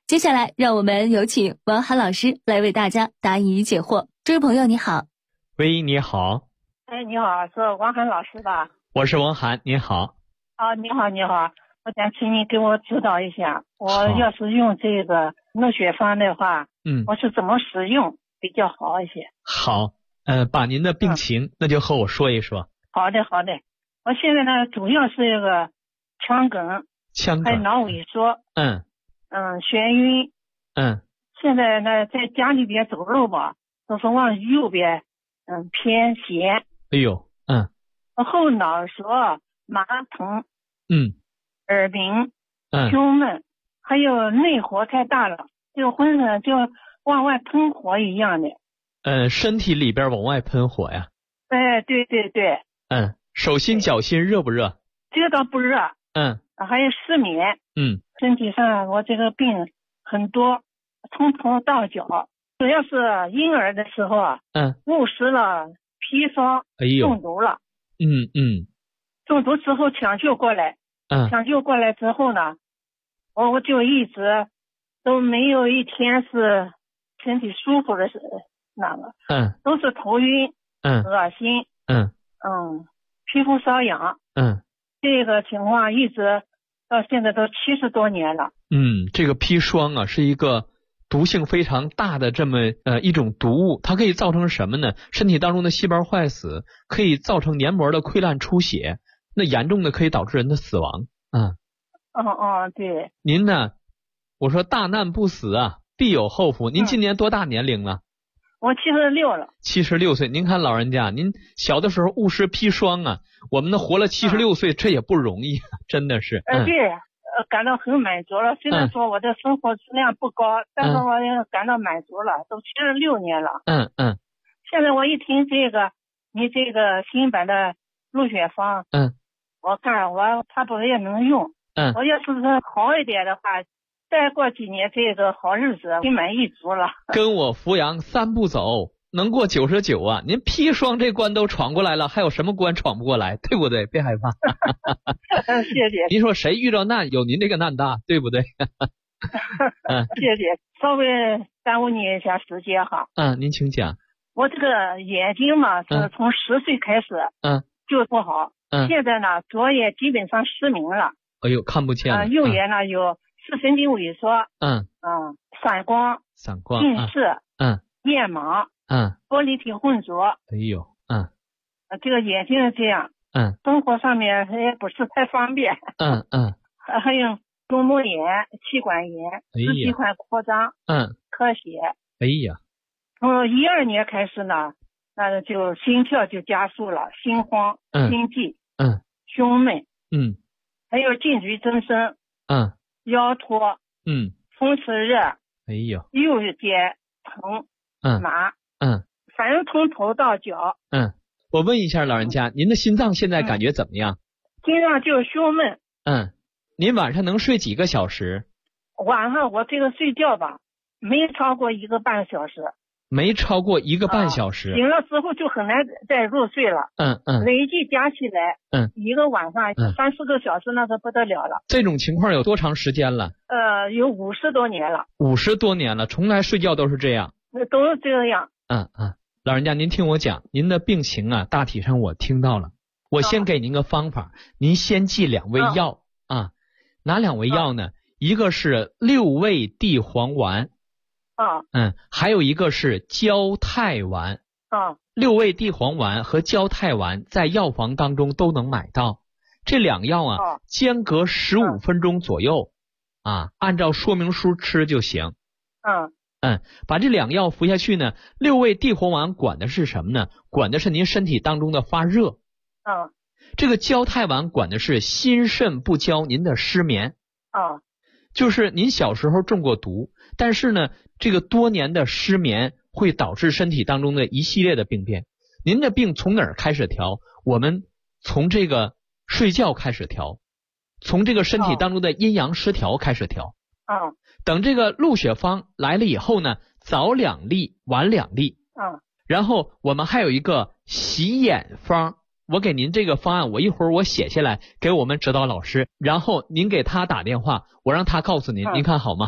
接下来让我们有请王涵老师来为大家答疑解惑。这位朋友你好。 喂，你好。 哎，你好，是王涵老师吧？ 我是王涵，你好。 你好，我想请你给我指导一下，我要是用这个诺血芳的话，我是怎么使用比较好一些？ 好，把您的病情那就和我说一说。 好的，我现在呢主要是这个腔梗，还有脑萎缩，眩晕，现在呢在家里边走路吧，都是往右边，偏斜。 哎呦， 后脑勺麻疼，耳鸣，胸闷，还有内火太大了，就浑身就往外喷火一样的。 身体里边往外喷火呀？ 哎，对。 手心脚心热不热？ 这个倒不热。还有失眠。身体上我这个病很多，从头到脚，主要是婴儿的时候啊，误食了砒霜，中毒了。中毒之后抢救过来，之后呢，我就一直都没有一天是身体舒服的，是那个，都是头晕，恶心，皮肤瘙痒，这个情况一直到现在都70多年了。 这个砒霜啊是一个毒性非常大的这么一种毒物，它可以造成什么呢？身体当中的细胞坏死，可以造成黏膜的溃烂出血，那严重的可以导致人的死亡。 对。 您呢？我说大难不死啊，必有后福。您今年多大年龄了？ 我76了。 76岁。您看老人家，您小的时候误食砒霜啊，我们活了76岁，这也不容易，真的是。 对，感到很满足了。虽然说我的生活质量不高，但是我也感到满足了，都76年了。现在我一听这个，你这个新版的鹿血芳，我看我差不多也能用。我要是好一点的话，再过几年这个好日子心满意足了。 跟我扶阳3步走，能过99啊！您砒霜这关都闯过来了，还有什么关闯不过来？对不对？别害怕。 谢谢。 您说谁遇到难有您这个难大，对不对？ 谢谢。稍微耽误你一下时间哈。 您请讲。 我这个眼睛嘛是从10岁开始就不好，现在呢左眼基本上失明了。 哎呦，看不见了。 右眼呢有视神经萎缩，散光，近视，夜盲，玻璃体混浊。 哎呦， 这个眼睛是这样，生活上面也不是太方便。还有中膜炎、气管炎、支气管扩张，咳血。 哎呀， 从12年开始呢，那就心跳就加速了，心慌、心悸，胸闷，还有颈椎增生，腰脱，风湿热， 哎呦， 右肩疼，麻，反正从头到脚。 我问一下老人家，您的心脏现在感觉怎么样？ 心脏就胸闷。 您晚上能睡几个小时？ 晚上我这个睡觉吧，没超过1个半小时。 没超过1个半小时。 醒了之后就很难再入睡了。累计加起来，一个晚上3-4个小时，那就不得了了。 这种情况有多长时间了？ 有50多年了。 50多年了，从来睡觉都是这样。 都是这样。 老人家，您听我讲，您的病情啊，大体上我听到了。我先给您个方法，您先记2味药哪2味药呢？一个是6味地黄丸。还有一个是焦太丸。6味地黄丸和焦太丸在药房当中都能买到。这2药啊，间隔15分钟左右按照说明书吃就行。把这2药服下去呢，6味地黄丸管的是什么呢？管的是您身体当中的发热。这个焦太丸管的是心肾不交，您的失眠。就是您小时候中过毒，但是呢这个多年的失眠会导致身体当中的一系列的病变。您的病从哪儿开始调？我们从这个睡觉开始调，从这个身体当中的阴阳失调开始调。等这个鹿血芳来了以后呢，早2粒晚2粒。然后我们还有一个洗眼方，我给您这个方案，我一会儿我写下来给我们指导老师，然后您给他打电话，我让他告诉您，您看好吗？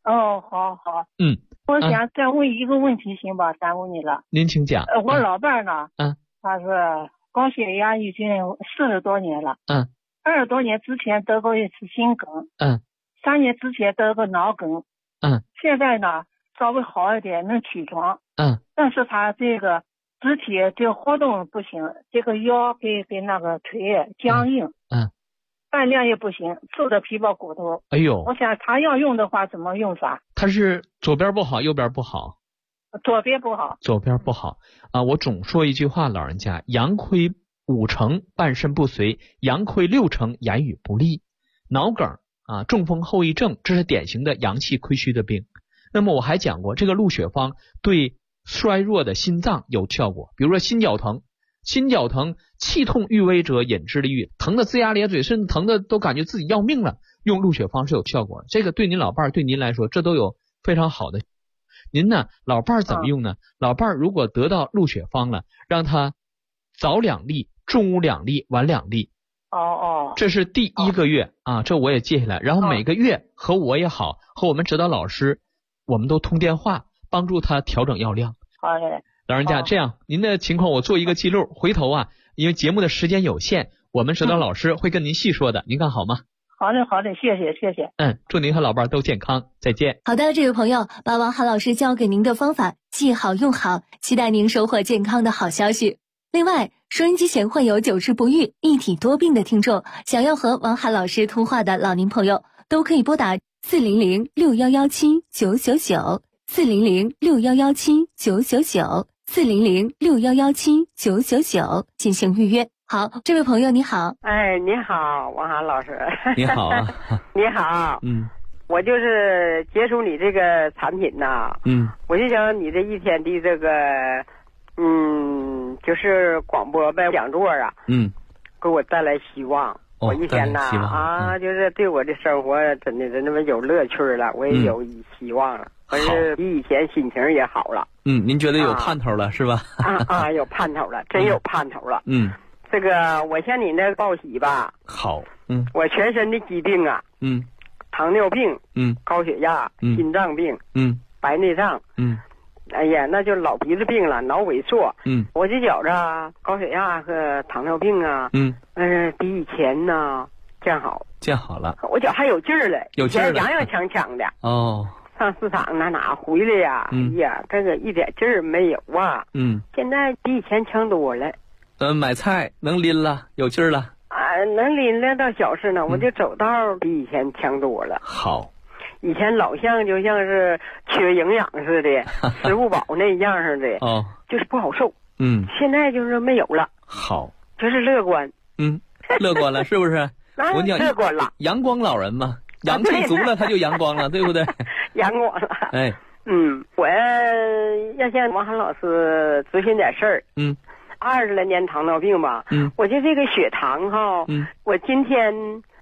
哦，好。我想再问一个问题，行吧？耽误你了。 您请讲。 我老伴儿呢，他是高血压已经40多年了，20多年之前得过一次心梗，3年之前得过脑梗，现在呢稍微好一点，能起床，但是他这个肢体这个活动不行，这个腰跟那个腿僵硬，饭量也不行，瘦的皮包骨头。 哎呦， 我想他要用的话怎么用法？ 他是左边不好，右边不好？ 左边不好。 左边不好啊！我总说一句话，老人家阳亏5成，半身不遂；阳亏6成，言语不利。脑梗啊，中风后遗症，这是典型的阳气亏虚的病。那么我还讲过，这个鹿血芳对衰弱的心脏有效果，比如说心绞疼，气痛欲危者饮之利欲，疼得龇牙咧嘴，甚至疼的都感觉自己要命了，用鹿血芳是有效果。这个对您老伴儿，对您来说，这都有非常好的。您呢，老伴儿怎么用呢？老伴儿如果得到鹿血芳了，让他早2粒，中午2粒，晚2粒。这是第1个月啊，这我也记下来。然后每个月和我也好，和我们指导老师，我们都通电话，帮助他调整药量。 好嘞。 老人家，这样您的情况我做一个记录，回头啊，因为节目的时间有限，我们指导老师会跟您细说的，您看好吗？ 好的，谢谢。 祝您和老伴都健康，再见。 好的，这位朋友，把王涵老师教给您的方法记好用好，期待您收获健康的好消息。另外，收音机前患有久治不愈、一体多病的听众，想要和王涵老师通话的老年朋友，都可以拨打400-6117-999，400-6117-999，400-6117-999进行预约。好，这位朋友你好。 哎，你好，王涵老师。 你好啊。 你好。我就是接触你这个产品呐。我就想你这一天的这个，就是广播呗讲座啊。给我带来希望。我一天呐就是对我的生活真的那么有乐趣了，我也有希望了。我是比以前心情也好了。 您觉得有盼头了是吧？ 有盼头了，真有盼头了。这个我向你那报喜吧。 好。 我全身的疾病啊。糖尿病。高血压。心脏病。白内障。哎呀，那就老鼻子病了，脑萎缩。我这觉着高血压和糖尿病啊，比以前呢见好了。我觉还有劲儿了， 有劲儿了， 洋洋强强的。上市场哪回来呀？哎呀，这个一点劲儿没有啊。现在比以前强多了。 买菜能拎了，有劲儿了。 能拎了倒小事呢，我就走道比以前强多了。 好。 以前老像就像是缺营养似的，吃不饱那样似的，就是不好受。现在就是没有了。好，就是乐观。 乐观了是不是？ 我讲乐观了， 阳光老人嘛，阳气足了他就阳光了，对不对？ 阳光了。 哎， 我要向王涵老师咨询点事儿。20来年糖尿病吧。我就这个血糖哈，我今天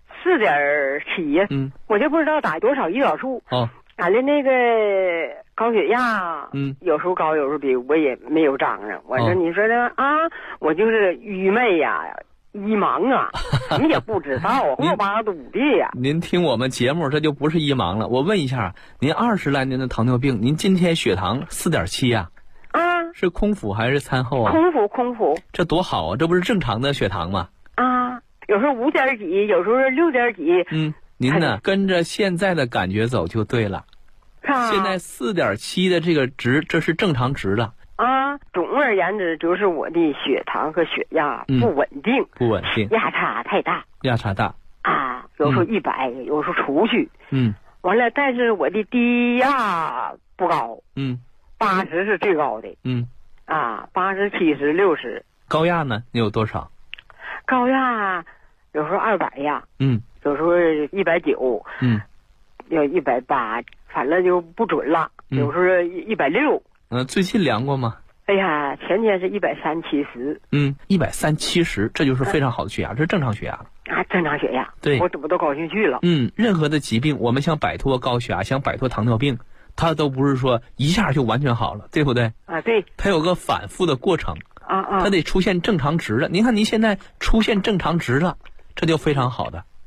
4.7呀，我就不知道打多少胰岛素。俺的那个高血压，有时候高有时候低，我也没有张上。我说你说的我就是愚昧呀，迷茫啊，什么也不知道，胡八赌的呀。 您听我们节目，这就不是迷茫了。我问一下，您20来年的糖尿病，您今天血糖4.7呀？是空腹还是餐后啊？ 空腹。 这多好啊，这不是正常的血糖吗？ 有时候5点几，有时候6点几。 您呢跟着现在的感觉走就对了。现在4.7的这个值，这是正常值了。 总而言之，就是我的血糖和血压不稳定，压差太大。有时候100，有时候出去。完了，但是我的低压不高。80是最高的。80、70、60。 高压呢？你有多少？ 高压有时候200呀，有时候190，有180，反正就不准了。有时候160。 最近量过吗？ 哎呀，前天是130/70。 130/70，这就是非常好的血压，这是正常血压了。 正常血压。对，我怎么都高兴去了。 任何的疾病，我们想摆脱高血压，想摆脱糖尿病，它都不是说一下就完全好了，对不对？ 对。 它有个反复的过程。它得出现正常值了。您看您现在出现正常值了，这就非常好的。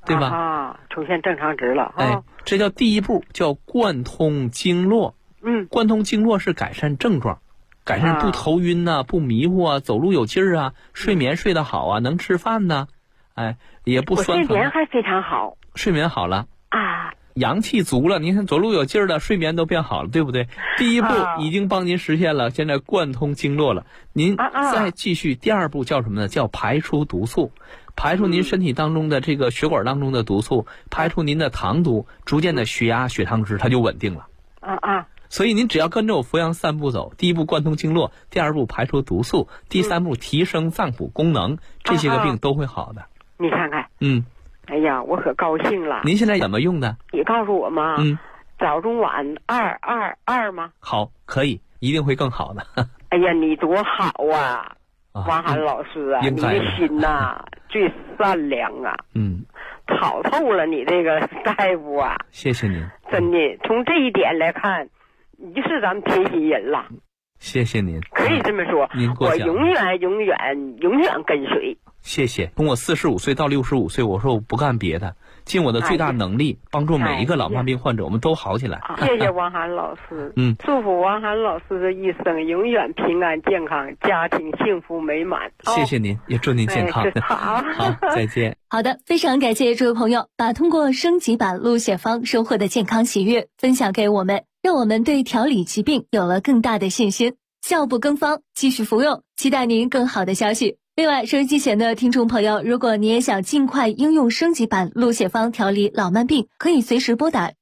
对吧？ 啊，出现正常值了。 哎，这叫第一步，叫贯通经络。贯通经络是改善症状，改善不头晕呐、不迷糊啊，走路有劲儿啊，睡眠睡得好啊，能吃饭呐，哎，也不酸疼。 睡眠还非常好。 睡眠好了啊， 阳气足了，您看走路有劲儿了，睡眠都变好了，对不对？第一步已经帮您实现了，现在贯通经络了。您再继续第二步叫什么呢？叫排出毒素。排出您身体当中的这个血管当中的毒素，排出您的糖毒，逐渐的血压、血糖值它就稳定了。所以您只要跟着我扶阳3步走，第一步贯通经络，第二步排出毒素，第三步提升脏腑功能，这些个病都会好的。 你看看，哎呀，我可高兴了。 您现在怎么用的？ 你告诉我吗？早中晚2吗？ 好，可以，一定会更好的。 哎呀，你多好啊！王涵老师啊，你的心呐，最善良啊，讨透了你这个大夫啊。 谢谢您， 真的，从这一点来看，你就是咱们贴心人了。 谢谢您， 可以这么说，我永远跟随。 谢谢。从我45岁到65岁，我说我不干别的，尽我的最大能力帮助每一个老慢病患者，我们都好起来。 谢谢王涵老师，祝福王涵老师的一生永远平安健康，家庭幸福美满。 谢谢您，也祝您健康。 好， 再见。 好的，非常感谢这位朋友把通过升级版鹿血方收获的健康喜悦分享给我们，让我们对调理疾病有了更大的信心。效不更方，继续服用，期待您更好的消息。另外，收音机前的听众朋友，如果你也想尽快应用升级版鹿血方调理老慢病，可以随时拨打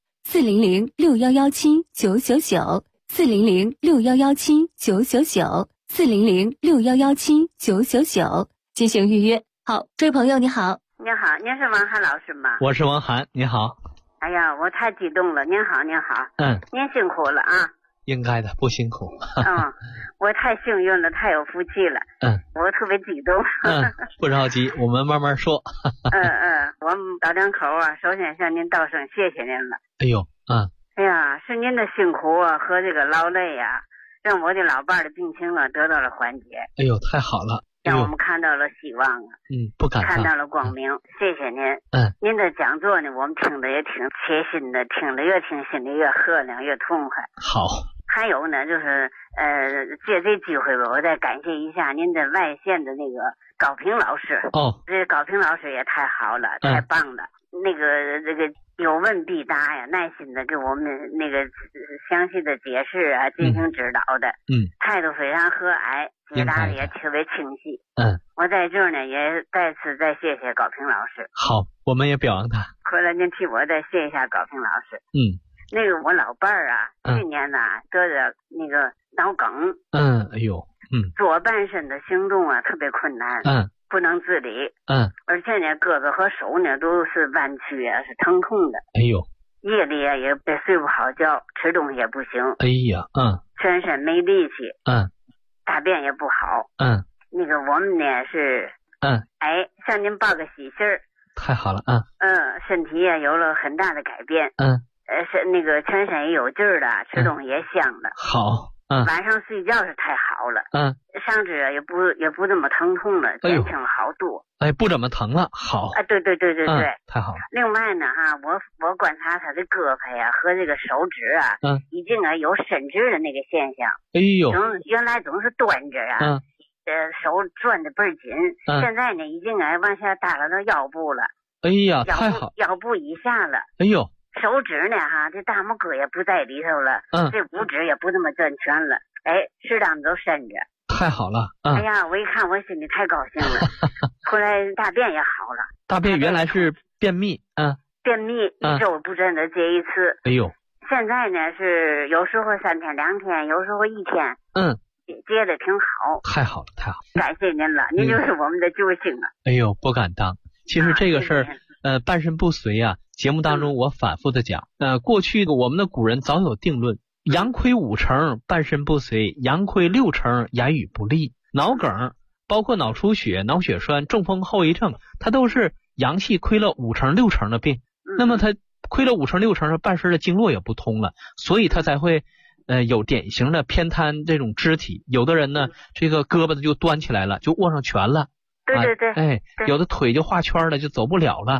400-6117-999，400-6117-999，400-6117-999进行预约。好，这位朋友你好。 您好，您是王涵老师吗？ 我是王涵，你好。 哎呀，我太激动了，您好，您好。您辛苦了啊。 应该的，不辛苦。 我太幸运了，太有福气了。我特别激动。 不着急，我们慢慢说。 我们老两口啊，首先向您道声谢谢您了。 哎呦， 哎呀，是您的辛苦啊和这个劳累啊，让我的老伴儿的病情啊得到了缓解。 哎呦，太好了。 让我们看到了希望啊， 不敢看到了光明。谢谢您。您的讲座呢，我们听得也挺切心的，听得越听心里越喝亮，越痛快。 好。 还有呢，就是借这机会吧，我再感谢一下您的外县的那个高平老师。这高平老师也太好了，太棒了。那个这个有问必答呀，耐心的给我们那个详细的解释啊，进行指导的。态度非常和蔼，解答的也特别清晰。我在这儿呢也再次再谢谢高平老师。 好，我们也表扬他。 回来您替我再谢一下高平老师。那个我老伴儿啊，去年呢得着那个脑梗。 哎呦， 左半身的行动啊特别困难。不能自理。而且呢胳膊和手呢都是弯曲啊，是疼痛的。 哎呦， 夜里啊也睡不好觉，吃东西也不行。 哎呀， 全身没力气。大便也不好。那个我们呢是向您报个喜信儿。 太好了。 身体也有了很大的改变。是那个全身也有劲儿了，吃东西也香了。 好。 晚上睡觉是太好了。上肢也不这么疼痛了，减轻了好多。 不怎么疼了。好。 对。 太好了。 另外呢我观察他的胳膊呀和这个手指啊，已经有伸直的那个现象。 哎呦。 原来总是端着啊。手攥得倍儿紧。现在呢已经往下耷拉到腰部了。 哎呀，太好。 腰部以下了。 哎呦。 手指呢这大拇哥也不在里头了。这五指也不那么攥全了。适当的都伸着。 太好了。 哎呀，我一看我心里太高兴了。后来大便也好了。 大便原来是便秘。 便秘一周不真的接一次。 哎呦。 现在呢是有时候3天2天，有时候1天。接的挺好。太好了。感谢您了，您就是我们的救星了。 哎呦，不敢当。其实这个事儿半身不遂啊，节目当中我反复的讲。过去我们的古人早有定论，阳亏5成半身不遂，阳亏6成言语不利。脑梗包括脑出血、脑血栓、中风后遗症，它都是阳气亏了5成6成的病。那么它亏了5成6成，半身的经络也不通了，所以它才会有典型的偏瘫这种肢体。有的人呢这个胳膊就端起来了，就握上拳了。 对。 有的腿就画圈了，就走不了了。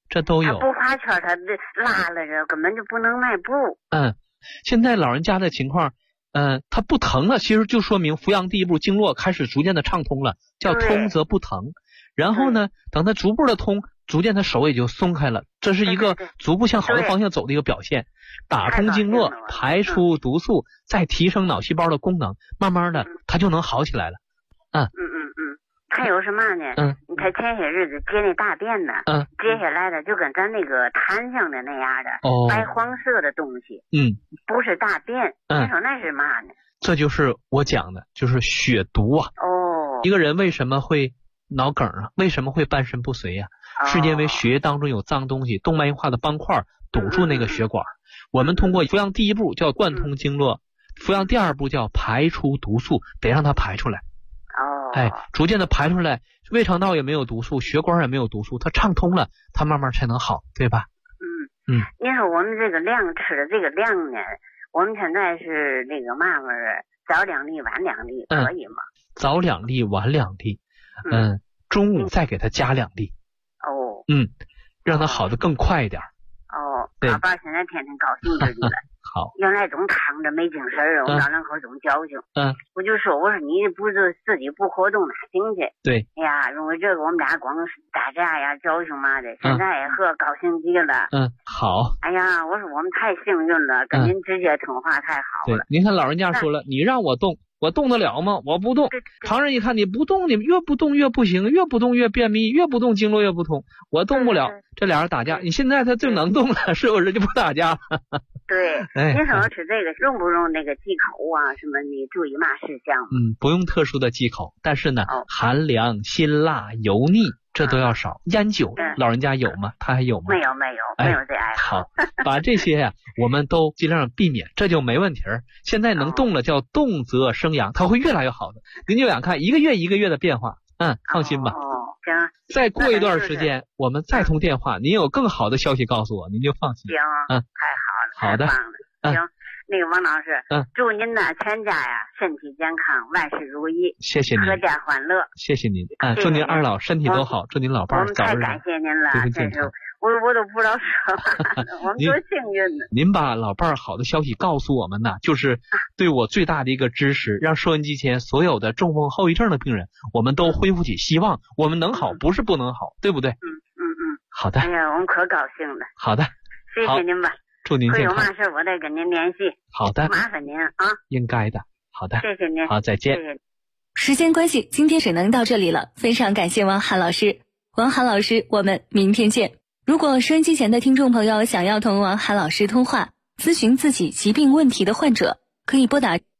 这都有。 不花圈他拉了着，根本就不能迈步。 现在老人家的情况，他不疼了，其实就说明扶阳第一步经络开始逐渐的畅通了，叫通则不疼。然后呢，等他逐步的通，逐渐他手也就松开了，这是一个逐步向好的方向走的一个表现。打通经络，排出毒素，再提升脑细胞的功能，慢慢的他就能好起来了。 还有什么呢？他前些日子接那大便呢，接下来的就跟咱那个痰性的那样的，白黄色的东西，不是大便，你说那是嘛呢？ 这就是我讲的，就是血毒啊。一个人为什么会脑梗啊？为什么会半身不遂呀？是因为血液当中有脏东西，动脉硬化的斑块堵住那个血管。我们通过扶阳第一步叫贯通经络，扶阳第二步叫排出毒素，得让它排出来。逐渐的排出来，胃肠道也没有毒素，血管也没有毒素，它畅通了，它慢慢才能好，对吧？ 你说我们这个量吃的这个量呢，我们现在是那个嘛玩意儿，早2粒晚2粒可以吗？ 早2粒晚2粒，中午再给他加2粒。让他好的更快一点。 老伴现在天天高兴自己了。 好， 原来总躺着没精神儿，我们老两口总矫情。我就说，我说你不是自己不活动哪行去？ 对。 哎呀，因为这个我们俩光打架呀、矫情嘛的，现在也高兴极了。 好。 哎呀，我说我们太幸运了，跟您直接通话太好了。 您看老人家说了，你让我动，我动得了吗？我不动。旁人一看你不动，你越不动越不行，越不动越便秘，越不动经络越不通，我动不了。这俩人打架，你现在他就能动了，是不是就不打架了？ 对，您说吃这个用不用那个忌口啊？什么你注意嘛事项？ 不用特殊的忌口，但是呢，寒凉、辛辣、油腻这都要少。烟酒，老人家有吗？他还有吗？ 没有这爱好。 好，把这些呀，我们都尽量避免，这就没问题儿。现在能动了，叫动则生阳，它会越来越好的。您就想看一个月一个月的变化，放心吧。 行。 再过一段时间，我们再通电话，您有更好的消息告诉我，您就放心。 行，太好了， 好的， 太棒了。行，那个王老师，祝您呢全家呀身体健康，万事如意。 谢谢您， 阖家欢乐。 谢谢您，祝您二老身体都好，祝您老伴儿早日太感谢您了，真是我都不知道说话，我们多幸运呢。 您把老伴儿好的消息告诉我们呢，就是对我最大的一个支持，让收音机前所有的中风后遗症的病人，我们都恢复起希望，我们能好，不是不能好，对不对？好的。 哎呀，我们可高兴了。 好的， 谢谢您吧。 祝您健康。 有嘛事我再跟您联系。 好的， 麻烦您啊。 应该的。好的， 谢谢您。 好，再见。 谢谢。 时间关系，今天只能到这里了。非常感谢王涵老师，王涵老师，我们明天见。如果收音机前的听众朋友想要同王涵老师通话，咨询自己疾病问题的患者，可以拨打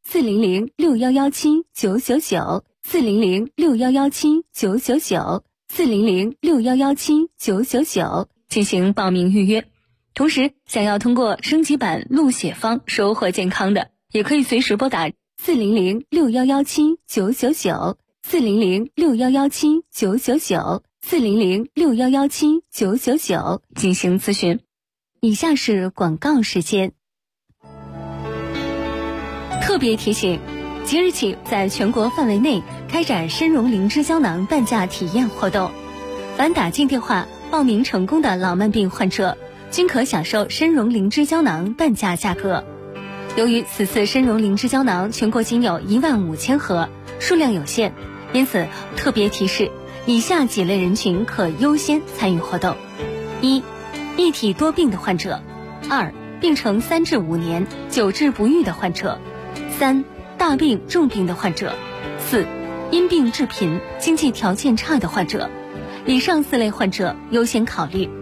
400-6117-999 400-6117-999 400-6117-999进行报名预约。同时，想要通过升级版录写方收获健康的，也可以随时拨打400-6117-999 400-6117-999 400-6117-999进行咨询。以下是广告时间。特别提醒，即日起在全国范围内开展参茸灵芝胶囊半价体验活动，凡打进电话报名成功的老慢病患者，均可享受参茸灵芝胶囊半价价格。由于此次参茸灵芝胶囊全国仅有15000盒，数量有限，因此特别提示以下几类人群可优先参与活动：一、一体多病的患者；二、病程3至5年久治不愈的患者；三、大病重病的患者；四、因病致贫、经济条件差的患者。以上4类患者优先考虑。